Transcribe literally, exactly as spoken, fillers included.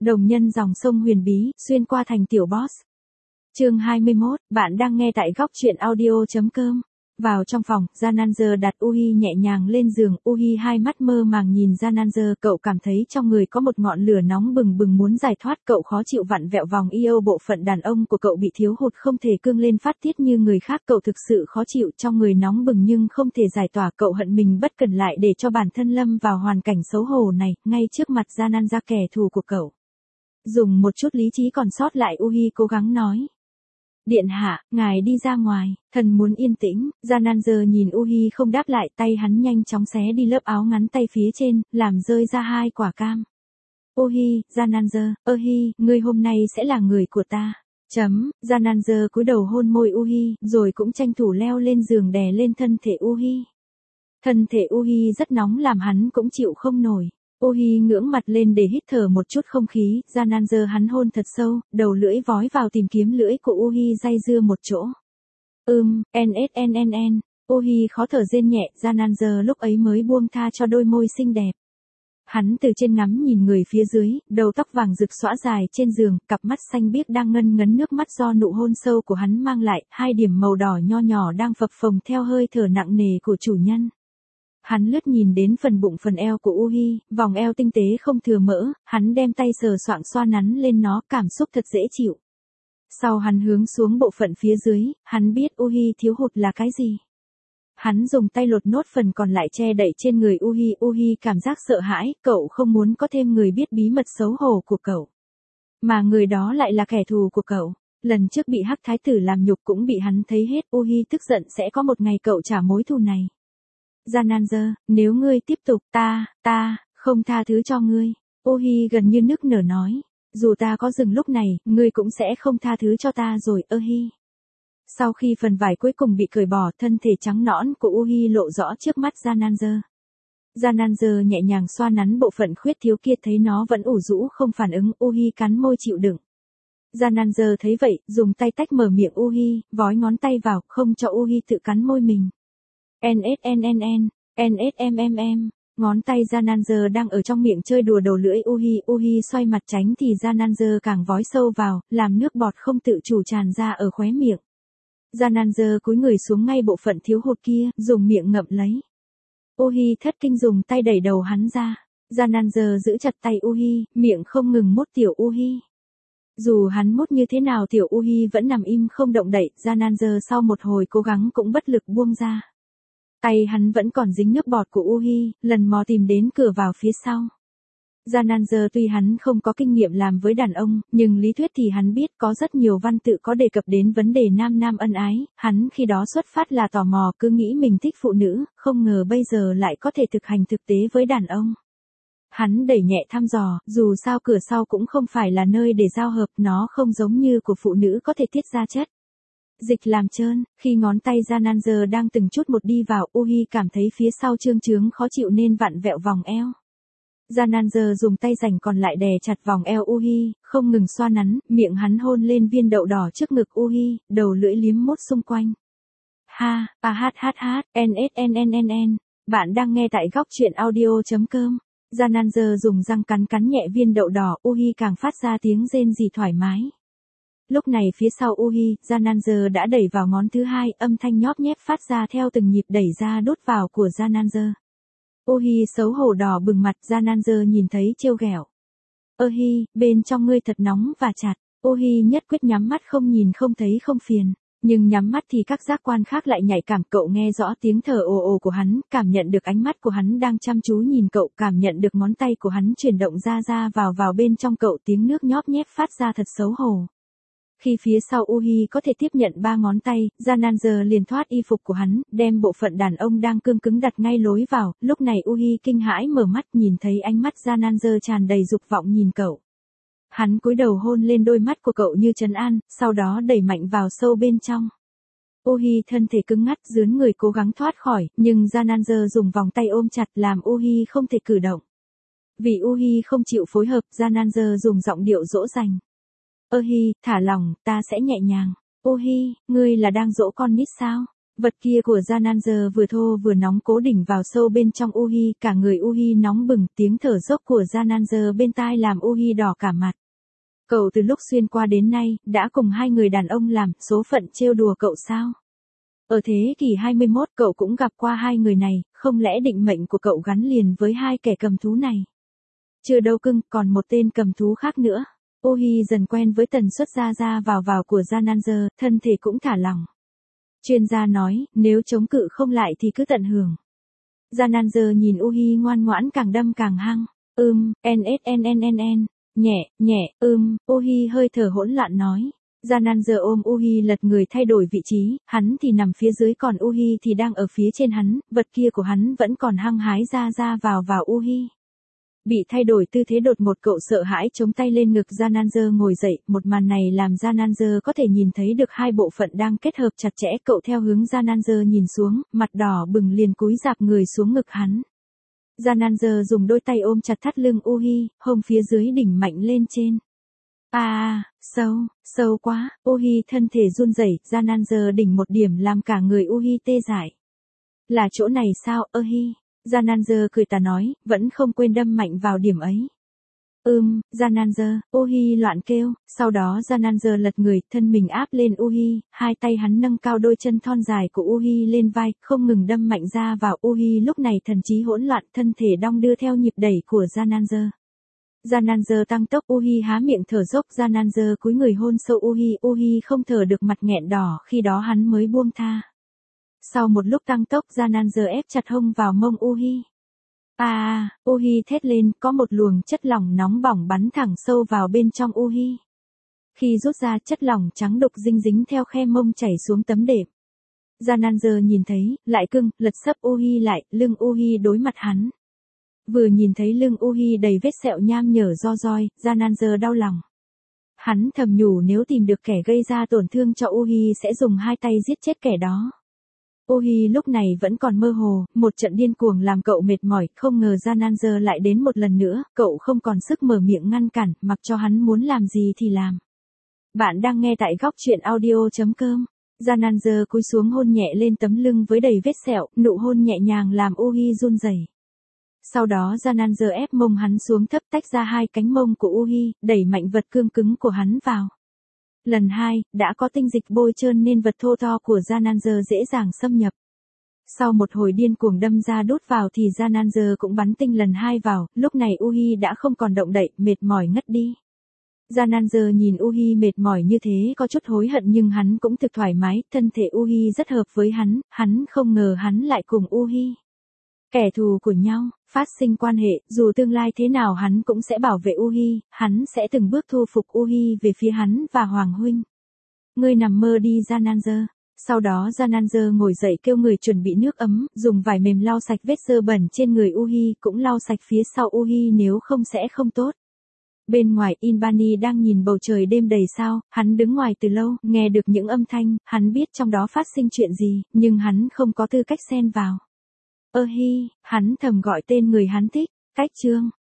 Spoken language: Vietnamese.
Đồng nhân dòng sông huyền bí, xuyên qua thành tiểu boss. Chương hai mươi mốt, bạn đang nghe tại góc truyện audio chấm com. Vào trong phòng, Jananzer đặt Uhi nhẹ nhàng lên giường, Uhi hai mắt mơ màng nhìn Jananzer, cậu cảm thấy trong người có một ngọn lửa nóng bừng bừng muốn giải thoát, cậu khó chịu vặn vẹo vòng yêu bộ phận đàn ông của cậu bị thiếu hụt không thể cương lên phát tiết như người khác, cậu thực sự khó chịu trong người nóng bừng nhưng không thể giải tỏa, cậu hận mình bất cần lại để cho bản thân lâm vào hoàn cảnh xấu hổ này, ngay trước mặt Jananzer kẻ thù của cậu. Dùng một chút lý trí còn sót lại Uhi cố gắng nói. Điện hạ, ngài đi ra ngoài, thần muốn yên tĩnh. Jananzer nhìn Uhi không đáp lại, tay hắn nhanh chóng xé đi lớp áo ngắn tay phía trên, làm rơi ra hai quả cam. Uhi, Jananzer, Uhi, ngươi hôm nay sẽ là người của ta. Chấm, Jananzer cúi đầu hôn môi Uhi, rồi cũng tranh thủ leo lên giường đè lên thân thể Uhi. Thân thể Uhi rất nóng làm hắn cũng chịu không nổi. Uhi ngưỡng mặt lên để hít thở một chút không khí, Jananzer hắn hôn thật sâu, đầu lưỡi vói vào tìm kiếm lưỡi của Uhi day dưa một chỗ. Ừm, nsnnn, Uhi khó thở rên nhẹ, Jananzer lúc ấy mới buông tha cho đôi môi xinh đẹp. Hắn từ trên ngắm nhìn người phía dưới, đầu tóc vàng rực xõa dài trên giường, cặp mắt xanh biếc đang ngân ngấn nước mắt do nụ hôn sâu của hắn mang lại, hai điểm màu đỏ nho nhỏ đang phập phồng theo hơi thở nặng nề của chủ nhân. Hắn lướt nhìn đến phần bụng phần eo của Uhi, vòng eo tinh tế không thừa mỡ, hắn đem tay sờ soạng xoa nắn lên nó, cảm xúc thật dễ chịu. Sau hắn hướng xuống bộ phận phía dưới, hắn biết Uhi thiếu hụt là cái gì. Hắn dùng tay lột nốt phần còn lại che đậy trên người Uhi, Uhi cảm giác sợ hãi, cậu không muốn có thêm người biết bí mật xấu hổ của cậu. Mà người đó lại là kẻ thù của cậu. Lần trước bị Hắc Thái tử làm nhục cũng bị hắn thấy hết, Uhi tức giận sẽ có một ngày cậu trả mối thù này. Jananzer, nếu ngươi tiếp tục, ta, ta, không tha thứ cho ngươi. Uhi gần như nức nở nói. Dù ta có dừng lúc này, ngươi cũng sẽ không tha thứ cho ta rồi, Uhi. Sau khi phần vải cuối cùng bị cởi bỏ, thân thể trắng nõn của Uhi lộ rõ trước mắt Jananzer. Jananzer nhẹ nhàng xoa nắn bộ phận khuyết thiếu kia, thấy nó vẫn ủ rũ không phản ứng, Uhi cắn môi chịu đựng. Jananzer thấy vậy, dùng tay tách mở miệng Uhi, vói ngón tay vào, không cho Uhi tự cắn môi mình. Nsnnn, nsmmm, ngón tay Jananzer đang ở trong miệng chơi đùa đầu lưỡi Uhi, Uhi xoay mặt tránh thì Jananzer càng vói sâu vào, làm nước bọt không tự chủ tràn ra ở khóe miệng. Jananzer cúi người xuống ngay bộ phận thiếu hụt kia, dùng miệng ngậm lấy. Uhi thất kinh dùng tay đẩy đầu hắn ra. Jananzer giữ chặt tay Uhi, miệng không ngừng mút tiểu Uhi. Dù hắn mút như thế nào tiểu Uhi vẫn nằm im không động đậy, Jananzer sau một hồi cố gắng cũng bất lực buông ra. Tay hắn vẫn còn dính nước bọt của Uhi, lần mò tìm đến cửa vào phía sau. Jananzer tuy hắn không có kinh nghiệm làm với đàn ông, nhưng lý thuyết thì hắn biết có rất nhiều văn tự có đề cập đến vấn đề nam nam ân ái, hắn khi đó xuất phát là tò mò cứ nghĩ mình thích phụ nữ, không ngờ bây giờ lại có thể thực hành thực tế với đàn ông. Hắn đẩy nhẹ thăm dò, dù sao cửa sau cũng không phải là nơi để giao hợp, nó không giống như của phụ nữ có thể tiết ra chất dịch làm trơn, khi ngón tay Jananzer đang từng chút một đi vào, Uhi cảm thấy phía sau trương trướng khó chịu nên vặn vẹo vòng eo. Jananzer dùng tay rảnh còn lại đè chặt vòng eo Uhi, không ngừng xoa nắn, miệng hắn hôn lên viên đậu đỏ trước ngực Uhi, đầu lưỡi liếm mốt xung quanh. Ha, a hát hát hát, nsnnn, bạn đang nghe tại góc truyện audio chấm com. Jananzer dùng răng cắn cắn nhẹ viên đậu đỏ, Uhi càng phát ra tiếng rên rỉ thoải mái. Lúc này phía sau Uhi, Jananzer đã đẩy vào ngón thứ hai, âm thanh nhóp nhép phát ra theo từng nhịp đẩy ra đốt vào của Jananzer. Uhi xấu hổ đỏ bừng mặt, Jananzer nhìn thấy trêu ghẹo. Uhi, bên trong ngươi thật nóng và chặt. Uhi nhất quyết nhắm mắt không nhìn không thấy không phiền. Nhưng nhắm mắt thì các giác quan khác lại nhạy cảm, cậu nghe rõ tiếng thở ồ ồ của hắn, cảm nhận được ánh mắt của hắn đang chăm chú nhìn cậu, cảm nhận được ngón tay của hắn chuyển động ra ra vào vào bên trong cậu, tiếng nước nhóp nhép phát ra thật xấu hổ. Khi phía sau Uhi có thể tiếp nhận ba ngón tay, Jananzer liền thoát y phục của hắn, đem bộ phận đàn ông đang cương cứng đặt ngay lối vào, lúc này Uhi kinh hãi mở mắt nhìn thấy ánh mắt Jananzer tràn đầy dục vọng nhìn cậu. Hắn cúi đầu hôn lên đôi mắt của cậu như trấn an, sau đó đẩy mạnh vào sâu bên trong. Uhi thân thể cứng ngắt dướn người cố gắng thoát khỏi, nhưng Jananzer dùng vòng tay ôm chặt làm Uhi không thể cử động. Vì Uhi không chịu phối hợp, Jananzer dùng giọng điệu dỗ dành. Uhi, thả lỏng, ta sẽ nhẹ nhàng. Uhi, ngươi là đang dỗ con nít sao? Vật kia của Jananzer vừa thô vừa nóng cố đỉnh vào sâu bên trong Uhi, cả người Uhi nóng bừng, tiếng thở dốc của Jananzer bên tai làm Uhi đỏ cả mặt. Cậu từ lúc xuyên qua đến nay, đã cùng hai người đàn ông làm, số phận trêu đùa cậu sao? Ở thế kỷ hai mươi mốt cậu cũng gặp qua hai người này, không lẽ định mệnh của cậu gắn liền với hai kẻ cầm thú này? Chưa đâu cưng, còn một tên cầm thú khác nữa. Uhi dần quen với tần suất ra ra vào vào của Jananzer, thân thể cũng thả lỏng. Chuyên gia nói, nếu chống cự không lại thì cứ tận hưởng. Jananzer nhìn Uhi ngoan ngoãn càng đâm càng hăng. Ưm, nsnnn, nhẹ, nhẹ, ưm, Uhi hơi thở hỗn loạn nói. Jananzer ôm Uhi lật người thay đổi vị trí, hắn thì nằm phía dưới còn Uhi thì đang ở phía trên hắn, vật kia của hắn vẫn còn hăng hái ra ra vào vào Uhi. Bị thay đổi tư thế đột ngột cậu sợ hãi chống tay lên ngực Jananzer ngồi dậy, một màn này làm Jananzer có thể nhìn thấy được hai bộ phận đang kết hợp chặt chẽ, cậu theo hướng Jananzer nhìn xuống, mặt đỏ bừng liền cúi rạp người xuống ngực hắn. Jananzer dùng đôi tay ôm chặt thắt lưng Uhi, hông phía dưới đỉnh mạnh lên trên. À, sâu, sâu quá, Uhi thân thể run rẩy, Jananzer đỉnh một điểm làm cả người Uhi tê dại. Là chỗ này sao, Uhi? Jananzer cười tà nói, vẫn không quên đâm mạnh vào điểm ấy. Ừm, Jananzer, Uhi loạn kêu, sau đó Jananzer lật người, thân mình áp lên Uhi, hai tay hắn nâng cao đôi chân thon dài của Uhi lên vai, không ngừng đâm mạnh ra vào Uhi lúc này thần trí hỗn loạn, thân thể đong đưa theo nhịp đẩy của Jananzer. Jananzer tăng tốc Uhi há miệng thở dốc Jananzer cúi người hôn sâu Uhi, Uhi không thở được mặt nghẹn đỏ khi đó hắn mới buông tha. Sau một lúc tăng tốc Jananzer ép chặt hông vào mông Uhi. À, Uhi thét lên, có một luồng chất lỏng nóng bỏng bắn thẳng sâu vào bên trong Uhi. Khi rút ra chất lỏng trắng đục dinh dính theo khe mông chảy xuống tấm đệm. Jananzer nhìn thấy, lại cưng, lật sấp Uhi lại, lưng Uhi đối mặt hắn. Vừa nhìn thấy lưng Uhi đầy vết sẹo nham nhở do roi, Jananzer đau lòng. Hắn thầm nhủ nếu tìm được kẻ gây ra tổn thương cho Uhi sẽ dùng hai tay giết chết kẻ đó. Uhi lúc này vẫn còn mơ hồ, một trận điên cuồng làm cậu mệt mỏi, không ngờ Jananzer lại đến một lần nữa, cậu không còn sức mở miệng ngăn cản, mặc cho hắn muốn làm gì thì làm. Bạn đang nghe tại góc truyện audio chấm com. Jananzer cúi xuống hôn nhẹ lên tấm lưng với đầy vết sẹo, nụ hôn nhẹ nhàng làm Uhi run rẩy. Sau đó Jananzer ép mông hắn xuống thấp tách ra hai cánh mông của Uhi, đẩy mạnh vật cương cứng của hắn vào. Lần hai, đã có tinh dịch bôi trơn nên vật thô to của Jananzer dễ dàng xâm nhập. Sau một hồi điên cuồng đâm ra đút vào thì Jananzer cũng bắn tinh lần hai vào, lúc này Uhi đã không còn động đậy, mệt mỏi ngất đi. Jananzer nhìn Uhi mệt mỏi như thế có chút hối hận nhưng hắn cũng thực thoải mái, thân thể Uhi rất hợp với hắn, hắn không ngờ hắn lại cùng Uhi. Kẻ thù của nhau, phát sinh quan hệ, dù tương lai thế nào hắn cũng sẽ bảo vệ Uhi, hắn sẽ từng bước thu phục Uhi về phía hắn và Hoàng huynh. Ngươi nằm mơ đi Jananzer. Sau đó Jananzer ngồi dậy kêu người chuẩn bị nước ấm, dùng vải mềm lau sạch vết sơ bẩn trên người Uhi, cũng lau sạch phía sau Uhi nếu không sẽ không tốt. Bên ngoài Inbani đang nhìn bầu trời đêm đầy sao, hắn đứng ngoài từ lâu, nghe được những âm thanh, hắn biết trong đó phát sinh chuyện gì, nhưng hắn không có tư cách xen vào. Ơ hi, hắn thầm gọi tên người hắn thích, cách chương.